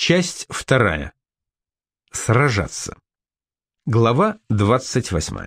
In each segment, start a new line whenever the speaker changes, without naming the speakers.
Часть 2. Сражаться. Глава 28.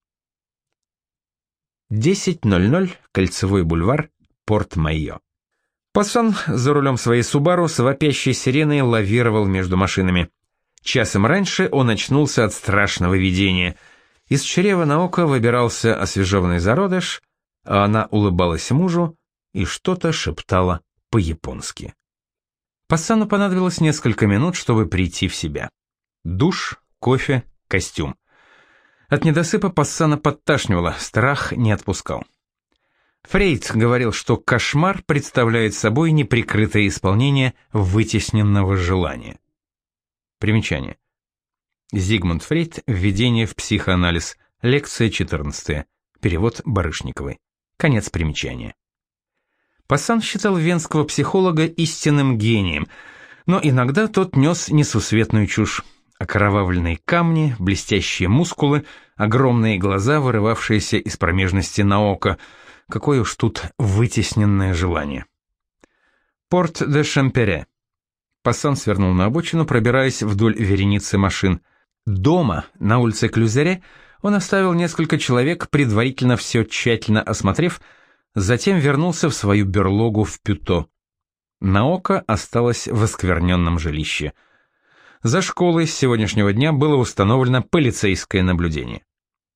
10:00, Кольцевой бульвар, Порт-Майо. Пассан за рулем своей Субару с вопящей сиреной лавировал между машинами. Часом раньше он очнулся от страшного видения. Из чрева Наока выбирался освежеванный зародыш, а она улыбалась мужу и что-то шептала по-японски. Пассану понадобилось несколько минут, чтобы прийти в себя. Душ, кофе, костюм. От недосыпа Пассана подташнивало, страх не отпускал. Фрейд говорил, что кошмар представляет собой неприкрытое исполнение вытесненного желания. Примечание. Зигмунд Фрейд. Введение в психоанализ. Лекция 14. Перевод Барышниковой. Конец примечания. Пассан считал венского психолога истинным гением, но иногда тот нес несусветную чушь. Окровавленные камни, блестящие мускулы, огромные глаза, вырывавшиеся из промежности Наока. Какое уж тут вытесненное желание. Порт де Шампере. Пассан свернул на обочину, пробираясь вдоль вереницы машин. Дома, на улице Клюзере, он оставил несколько человек, предварительно все тщательно осмотрев, затем вернулся в свою берлогу в Пюто. Наока осталась в оскверненном жилище. За школой с сегодняшнего дня было установлено полицейское наблюдение.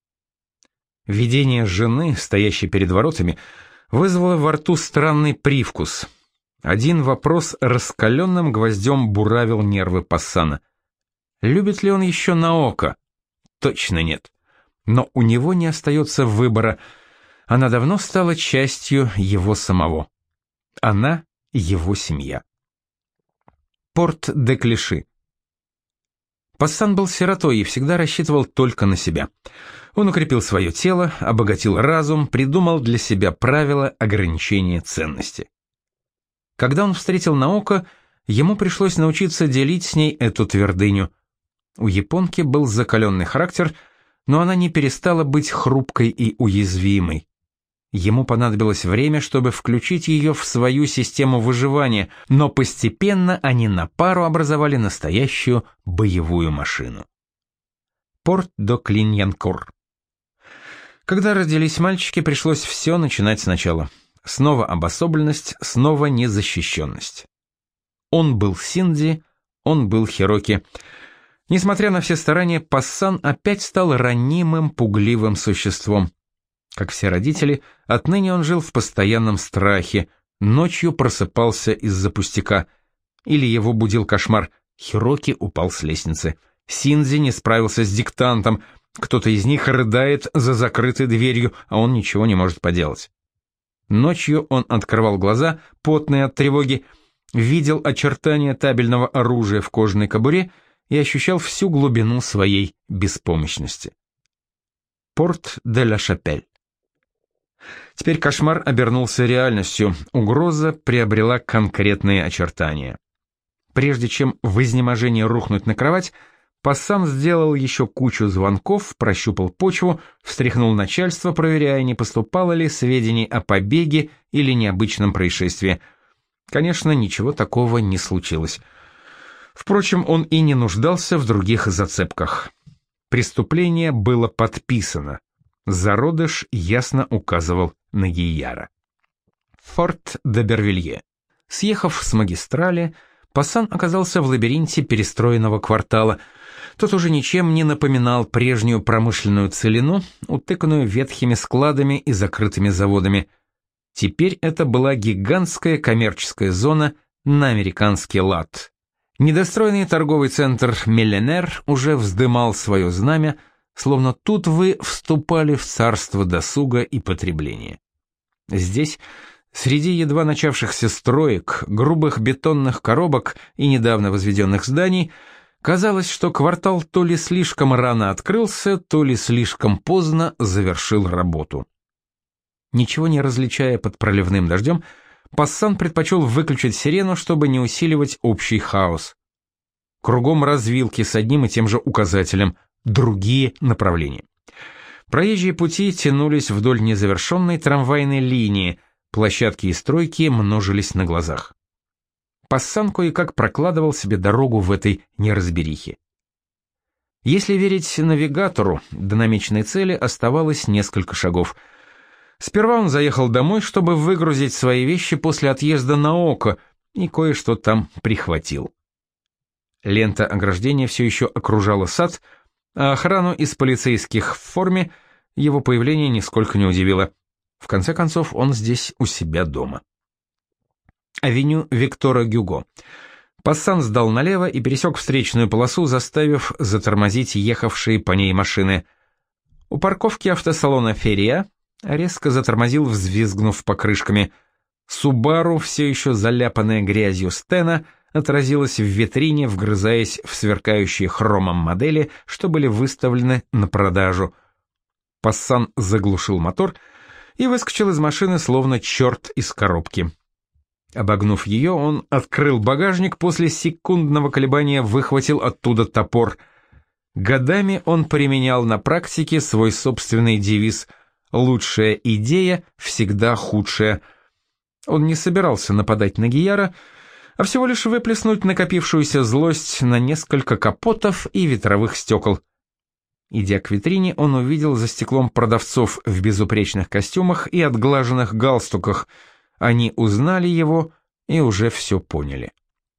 Видение жены, стоящей перед воротами, вызвало во рту странный привкус. Один вопрос раскаленным гвоздем буравил нервы Пассана. Любит ли он еще Наока? Точно нет. Но у него не остается выбора. Она давно стала частью его самого. Она — его семья. Порт де Клиши. Пассан был сиротой и всегда рассчитывал только на себя. Он укрепил свое тело, обогатил разум, придумал для себя правила ограничения ценности. Когда он встретил Наока, ему пришлось научиться делить с ней эту твердыню. У японки был закаленный характер, но она не перестала быть хрупкой и уязвимой. Ему понадобилось время, чтобы включить ее в свою систему выживания, но постепенно они на пару образовали настоящую боевую машину. Порт до Клиньянкур. Когда родились мальчики, пришлось все начинать сначала. Снова обособленность, снова незащищенность. Он был Синди, он был Хироки. Несмотря на все старания, Пассан опять стал ранимым, пугливым существом. Как все родители, отныне он жил в постоянном страхе, ночью просыпался из-за пустяка. Или его будил кошмар: Хироки упал с лестницы, Синзи не справился с диктантом, кто-то из них рыдает за закрытой дверью, а он ничего не может поделать. Ночью он открывал глаза, потный от тревоги, видел очертания табельного оружия в кожаной кобуре и ощущал всю глубину своей беспомощности. Порт де ла Шапель. Теперь кошмар обернулся реальностью, угроза приобрела конкретные очертания. Прежде чем в изнеможении рухнуть на кровать, Пассан сделал еще кучу звонков, прощупал почву, встряхнул начальство, проверяя, не поступало ли сведений о побеге или необычном происшествии. Конечно, ничего такого не случилось. Впрочем, он и не нуждался в других зацепках. Преступление было подписано. Зародыш ясно указывал на Гийяра. Форт де Бервилье. Съехав с магистрали, Пассан оказался в лабиринте перестроенного квартала. Тот уже ничем не напоминал прежнюю промышленную целину, утыканную ветхими складами и закрытыми заводами. Теперь это была гигантская коммерческая зона на американский лад. Недостроенный торговый центр «Миллионер» уже вздымал свое знамя, словно тут вы вступали в царство досуга и потребления. Здесь, среди едва начавшихся строек, грубых бетонных коробок и недавно возведенных зданий, казалось, что квартал то ли слишком рано открылся, то ли слишком поздно завершил работу. Ничего не различая под проливным дождем, Пассан предпочел выключить сирену, чтобы не усиливать общий хаос. Кругом развилки с одним и тем же указателем «Другие направления». Проезжие пути тянулись вдоль незавершенной трамвайной линии, площадки и стройки множились на глазах. Пассан кое-как прокладывал себе дорогу в этой неразберихе. Если верить навигатору, до намеченной цели оставалось несколько шагов. Сперва он заехал домой, чтобы выгрузить свои вещи после отъезда на Око, и кое-что там прихватил. Лента ограждения все еще окружала сад, а охрану из полицейских в форме его появление нисколько не удивило. В конце концов, он здесь у себя дома. Авеню Виктора Гюго. Пассан сдал налево и пересек встречную полосу, заставив затормозить ехавшие по ней машины. У парковки автосалона «Ферия» резко затормозил, взвизгнув покрышками. «Субару», все еще заляпанная грязью стена, отразилась в витрине, вгрызаясь в сверкающие хромом модели, что были выставлены на продажу. Пассан заглушил мотор и выскочил из машины, словно черт из коробки. Обогнув ее, он открыл багажник, после секундного колебания выхватил оттуда топор. Годами он применял на практике свой собственный девиз «Лучшая идея всегда худшая». Он не собирался нападать на Гияра, а всего лишь выплеснуть накопившуюся злость на несколько капотов и ветровых стекол. Идя к витрине, он увидел за стеклом продавцов в безупречных костюмах и отглаженных галстуках. Они узнали его и уже все поняли.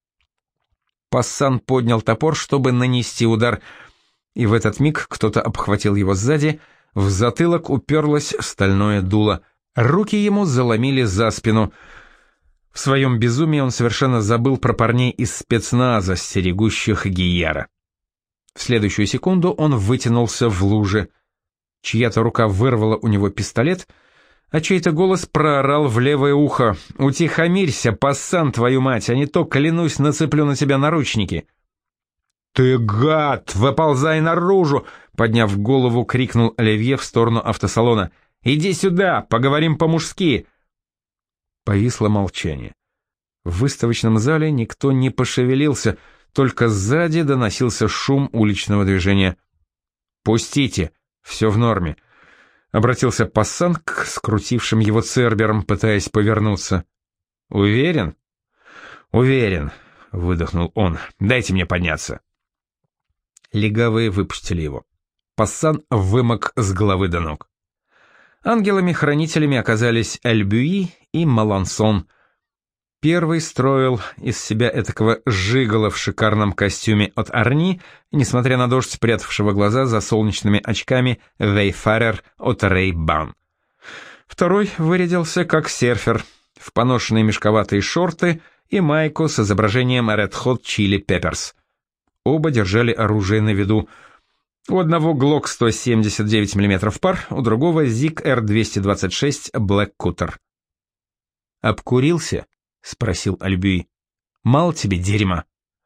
Пассан поднял топор, чтобы нанести удар, и в этот миг кто-то обхватил его сзади, в затылок уперлось стальное дуло. Руки ему заломили за спину. В своем безумии он совершенно забыл про парней из спецназа, стерегущих Гияра. В следующую секунду он вытянулся в луже. Чья-то рука вырвала у него пистолет, а чей-то голос проорал в левое ухо: «Утихомирься, Пассан, твою мать, а не то, клянусь, нацеплю на тебя наручники». «Ты гад! Выползай наружу!» — подняв голову, крикнул Оливье в сторону автосалона. «Иди сюда, поговорим по-мужски!» Повисло молчание. В выставочном зале никто не пошевелился, только сзади доносился шум уличного движения. «Пустите, все в норме», — обратился Пассан к скрутившим его церберам, пытаясь повернуться. «Уверен?» «Уверен», — выдохнул он. «Дайте мне подняться». Легавые выпустили его. Пассан вымок с головы до ног. Ангелами-хранителями оказались Альбюи и Малансон. Первый строил из себя этакого жигала в шикарном костюме от Арни, несмотря на дождь, спрятавшего глаза за солнечными очками Вейфарер от Ray-Ban. Второй вырядился как серфер, в поношенные мешковатые шорты и майку с изображением Red Hot Chili Peppers. Оба держали оружие на виду. У одного Glock 179 мм пар, у другого Zig R226 Black Cutter. «Обкурился?» — спросил Альбюи. «Мало тебе дерьма».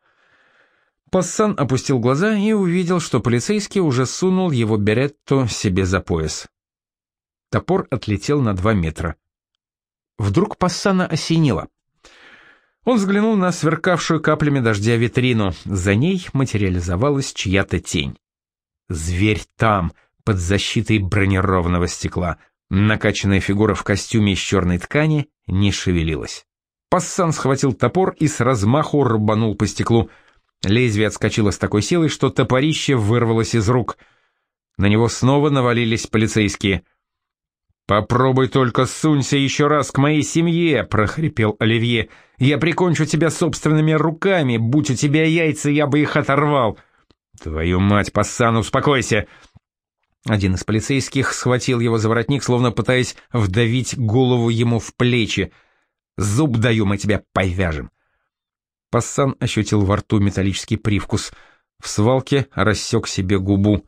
Пассан опустил глаза и увидел, что полицейский уже сунул его беретту себе за пояс. Топор отлетел на 2 метра. Вдруг Пассана осенило. Он взглянул на сверкавшую каплями дождя витрину. За ней материализовалась чья-то тень. Зверь там, под защитой бронированного стекла. Накачанная фигура в костюме из черной ткани не шевелилась. Пассан схватил топор и с размаху рубанул по стеклу. Лезвие отскочило с такой силой, что топорище вырвалось из рук. На него снова навалились полицейские. «Попробуй только сунься еще раз к моей семье», — прохрипел Оливье. «Я прикончу тебя собственными руками. Будь у тебя яйца, я бы их оторвал». «Твою мать, Пассан, успокойся!» Один из полицейских схватил его за воротник, словно пытаясь вдавить голову ему в плечи. «Зуб даю, мы тебя повяжем». Пассан ощутил во рту металлический привкус. В свалке рассек себе губу.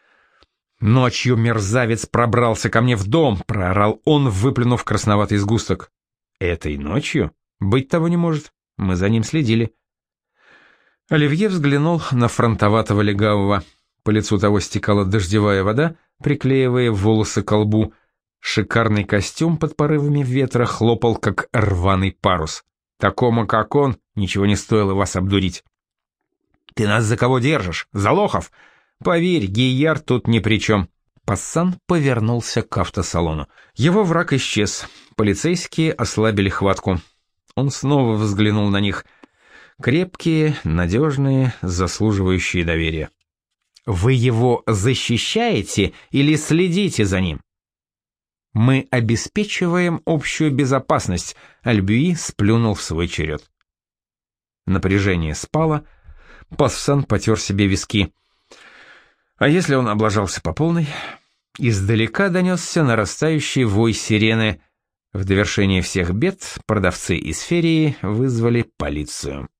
«Ночью мерзавец пробрался ко мне в дом», — проорал он, выплюнув красноватый сгусток. «Этой ночью? Быть того не может. Мы за ним следили». Оливье взглянул на фронтоватого легавого. По лицу того стекала дождевая вода, приклеивая волосы к лбу. Шикарный костюм под порывами ветра хлопал, как рваный парус. Такому, как он, ничего не стоило вас обдурить. «Ты нас за кого держишь? За лохов? Поверь, Гияр тут ни при чем». Пассан повернулся к автосалону. Его враг исчез. Полицейские ослабили хватку. Он снова взглянул на них. Крепкие, надежные, заслуживающие доверия. Вы его защищаете или следите за ним? Мы обеспечиваем общую безопасность, Альбюи сплюнул в свой черед. Напряжение спало, Пассан потер себе виски. А если он облажался по полной? Издалека донесся нарастающий вой сирены. В довершение всех бед продавцы из Ферии вызвали полицию.